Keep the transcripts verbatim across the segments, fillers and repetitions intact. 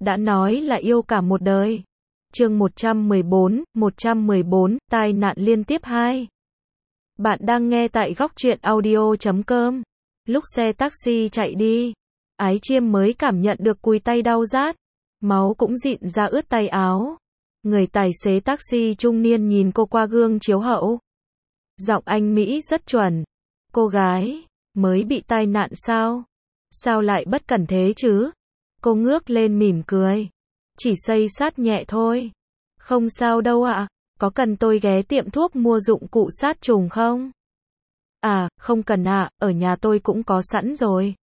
đã nói là yêu cả một đời. Chương một trăm mười bốn, một trăm mười bốn, tai nạn liên tiếp hai. Bạn đang nghe tại góc truyện audio chấm com. Lúc xe taxi chạy đi, Ái Chiêm mới cảm nhận được cùi tay đau rát, máu cũng dịn ra ướt tay áo. Người tài xế taxi trung niên nhìn cô qua gương chiếu hậu. Giọng anh Mỹ rất chuẩn. Cô gái, mới bị tai nạn sao? Sao lại bất cẩn thế chứ? Cô ngước lên mỉm cười. Chỉ xây sát nhẹ thôi. Không sao đâu ạ. Có cần tôi ghé tiệm thuốc mua dụng cụ sát trùng không? À, không cần ạ, ở nhà tôi cũng có sẵn rồi.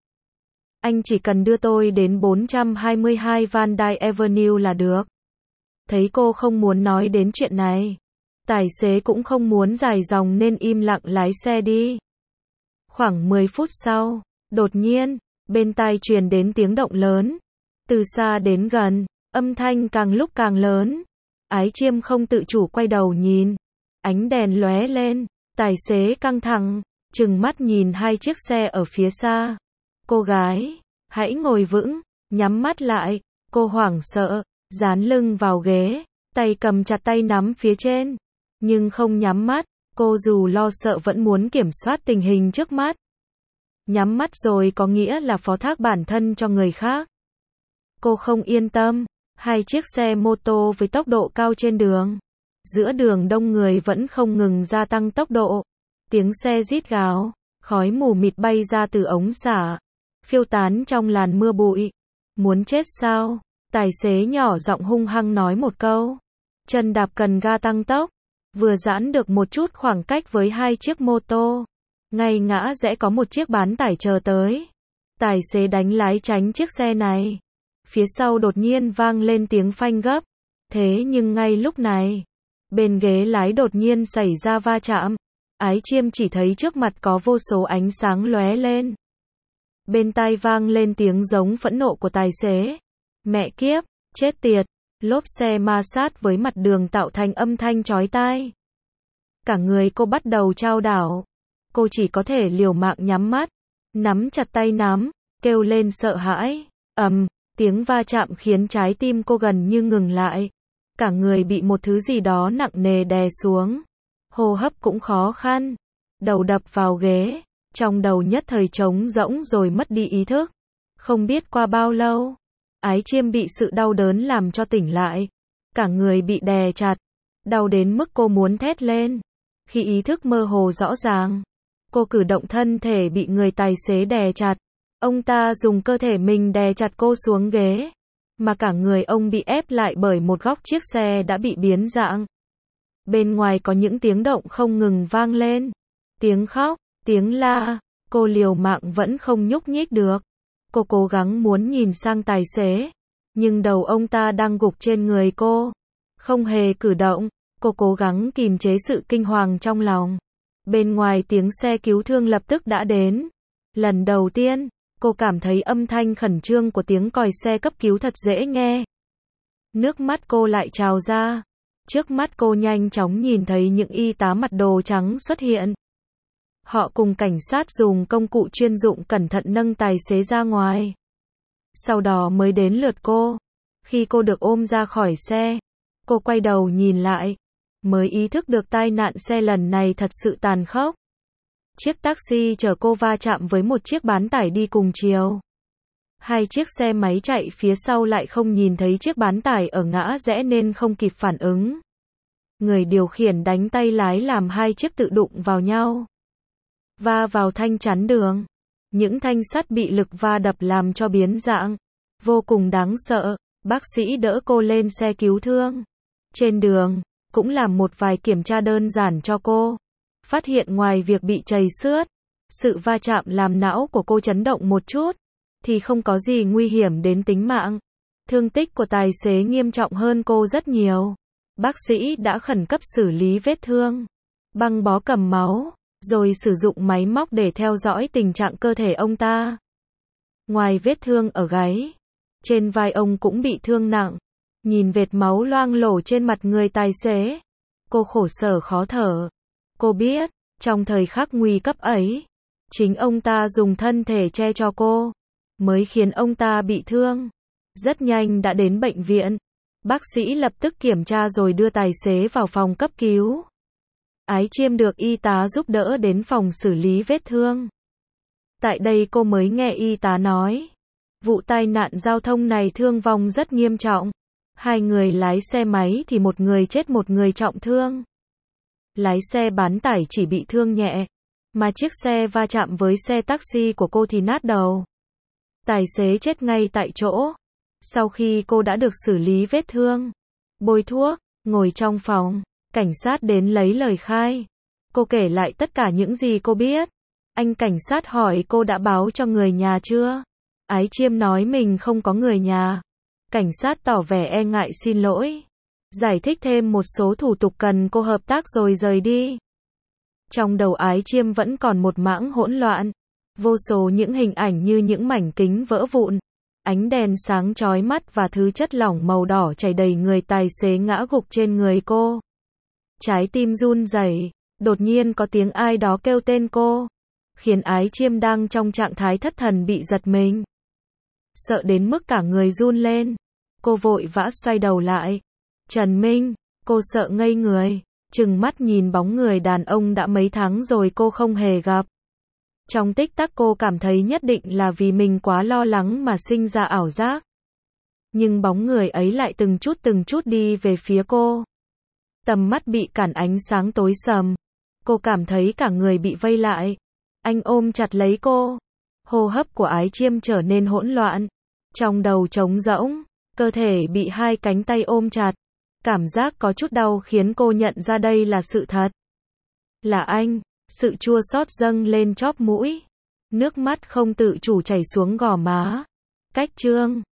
Anh chỉ cần đưa tôi đến bốn trăm hai mươi hai Van Dyke Avenue là được. Thấy cô không muốn nói đến chuyện này, tài xế cũng không muốn dài dòng nên im lặng lái xe đi. Khoảng mười phút sau, đột nhiên, bên tai truyền đến tiếng động lớn. Từ xa đến gần, âm thanh càng lúc càng lớn. Ái Chiêm không tự chủ quay đầu nhìn. Ánh đèn lóe lên, tài xế căng thẳng, trừng mắt nhìn hai chiếc xe ở phía xa. Cô gái, hãy ngồi vững, nhắm mắt lại. Cô hoảng sợ, dán lưng vào ghế, tay cầm chặt tay nắm phía trên. Nhưng không nhắm mắt, cô dù lo sợ vẫn muốn kiểm soát tình hình trước mắt. Nhắm mắt rồi có nghĩa là phó thác bản thân cho người khác. Cô không yên tâm. Hai chiếc xe mô tô với tốc độ cao trên đường. Giữa đường đông người vẫn không ngừng gia tăng tốc độ. Tiếng xe rít gào, khói mù mịt bay ra từ ống xả, phiêu tán trong làn mưa bụi. Muốn chết sao? Tài xế nhỏ giọng hung hăng nói một câu. Chân đạp cần ga tăng tốc. Vừa giãn được một chút khoảng cách với hai chiếc mô tô. Ngay ngã rẽ có một chiếc bán tải chờ tới. Tài xế đánh lái tránh chiếc xe này. Phía sau đột nhiên vang lên tiếng phanh gấp. Thế nhưng ngay lúc này, bên ghế lái đột nhiên xảy ra va chạm. Ái Chiêm chỉ thấy trước mặt có vô số ánh sáng lóe lên. Bên tai vang lên tiếng giống phẫn nộ của tài xế. Mẹ kiếp, chết tiệt. Lốp xe ma sát với mặt đường tạo thành âm thanh chói tai. Cả người cô bắt đầu chao đảo. Cô chỉ có thể liều mạng nhắm mắt, nắm chặt tay nắm, kêu lên sợ hãi. Ầm, tiếng va chạm khiến trái tim cô gần như ngừng lại. Cả người bị một thứ gì đó nặng nề đè xuống. Hô hấp cũng khó khăn. Đầu đập vào ghế. Trong đầu nhất thời trống rỗng rồi mất đi ý thức. Không biết qua bao lâu, Ái Chiêm bị sự đau đớn làm cho tỉnh lại. Cả người bị đè chặt. Đau đến mức cô muốn thét lên. Khi ý thức mơ hồ rõ ràng, cô cử động thân thể bị người tài xế đè chặt. Ông ta dùng cơ thể mình đè chặt cô xuống ghế. Mà cả người ông bị ép lại bởi một góc chiếc xe đã bị biến dạng. Bên ngoài có những tiếng động không ngừng vang lên. Tiếng khóc, tiếng la. Cô liều mạng vẫn không nhúc nhích được. Cô cố gắng muốn nhìn sang tài xế. Nhưng đầu ông ta đang gục trên người cô. Không hề cử động. Cô cố gắng kìm chế sự kinh hoàng trong lòng. Bên ngoài tiếng xe cứu thương lập tức đã đến. Lần đầu tiên, cô cảm thấy âm thanh khẩn trương của tiếng còi xe cấp cứu thật dễ nghe. Nước mắt cô lại trào ra. Trước mắt cô nhanh chóng nhìn thấy những y tá mặc đồ trắng xuất hiện. Họ cùng cảnh sát dùng công cụ chuyên dụng cẩn thận nâng tài xế ra ngoài. Sau đó mới đến lượt cô. Khi cô được ôm ra khỏi xe, cô quay đầu nhìn lại. Mới ý thức được tai nạn xe lần này thật sự tàn khốc. Chiếc taxi chở cô va chạm với một chiếc bán tải đi cùng chiều. Hai chiếc xe máy chạy phía sau lại không nhìn thấy chiếc bán tải ở ngã rẽ nên không kịp phản ứng. Người điều khiển đánh tay lái làm hai chiếc tự đụng vào nhau. Va vào thanh chắn đường. Những thanh sắt bị lực va đập làm cho biến dạng. Vô cùng đáng sợ. Bác sĩ đỡ cô lên xe cứu thương. Trên đường, cũng làm một vài kiểm tra đơn giản cho cô. Phát hiện ngoài việc bị trầy xước, sự va chạm làm não của cô chấn động một chút, thì không có gì nguy hiểm đến tính mạng. Thương tích của tài xế nghiêm trọng hơn cô rất nhiều. Bác sĩ đã khẩn cấp xử lý vết thương, băng bó cầm máu, rồi sử dụng máy móc để theo dõi tình trạng cơ thể ông ta. Ngoài vết thương ở gáy, trên vai ông cũng bị thương nặng. Nhìn vệt máu loang lổ trên mặt người tài xế, cô khổ sở khó thở. Cô biết, trong thời khắc nguy cấp ấy, chính ông ta dùng thân thể che cho cô, mới khiến ông ta bị thương. Rất nhanh đã đến bệnh viện. Bác sĩ lập tức kiểm tra rồi đưa tài xế vào phòng cấp cứu. Ái Chiêm được y tá giúp đỡ đến phòng xử lý vết thương. Tại đây cô mới nghe y tá nói, vụ tai nạn giao thông này thương vong rất nghiêm trọng. Hai người lái xe máy thì một người chết một người trọng thương. Lái xe bán tải chỉ bị thương nhẹ, mà chiếc xe va chạm với xe taxi của cô thì nát đầu. Tài xế chết ngay tại chỗ. Sau khi cô đã được xử lý vết thương, bôi thuốc, ngồi trong phòng, cảnh sát đến lấy lời khai. Cô kể lại tất cả những gì cô biết. Anh cảnh sát hỏi cô đã báo cho người nhà chưa? Ái Chiêm nói mình không có người nhà. Cảnh sát tỏ vẻ e ngại xin lỗi, giải thích thêm một số thủ tục cần cô hợp tác rồi rời đi. Trong đầu Ái Chiêm vẫn còn một mảng hỗn loạn. Vô số những hình ảnh như những mảnh kính vỡ vụn, ánh đèn sáng chói mắt và thứ chất lỏng màu đỏ chảy đầy người tài xế ngã gục trên người cô. Trái tim run rẩy, đột nhiên có tiếng ai đó kêu tên cô, khiến Ái Chiêm đang trong trạng thái thất thần bị giật mình. Sợ đến mức cả người run lên, cô vội vã xoay đầu lại. Trần Minh, cô sợ ngây người, trừng mắt nhìn bóng người đàn ông đã mấy tháng rồi cô không hề gặp. Trong tích tắc cô cảm thấy nhất định là vì mình quá lo lắng mà sinh ra ảo giác. Nhưng bóng người ấy lại từng chút từng chút đi về phía cô. Tầm mắt bị cản ánh sáng tối sầm. Cô cảm thấy cả người bị vây lại. Anh ôm chặt lấy cô. Hô hấp của Ái Chiêm trở nên hỗn loạn. Trong đầu trống rỗng, cơ thể bị hai cánh tay ôm chặt. Cảm giác có chút đau khiến cô nhận ra đây là sự thật. Là anh. Sự chua xót dâng lên chóp mũi. Nước mắt không tự chủ chảy xuống gò má. Cách chương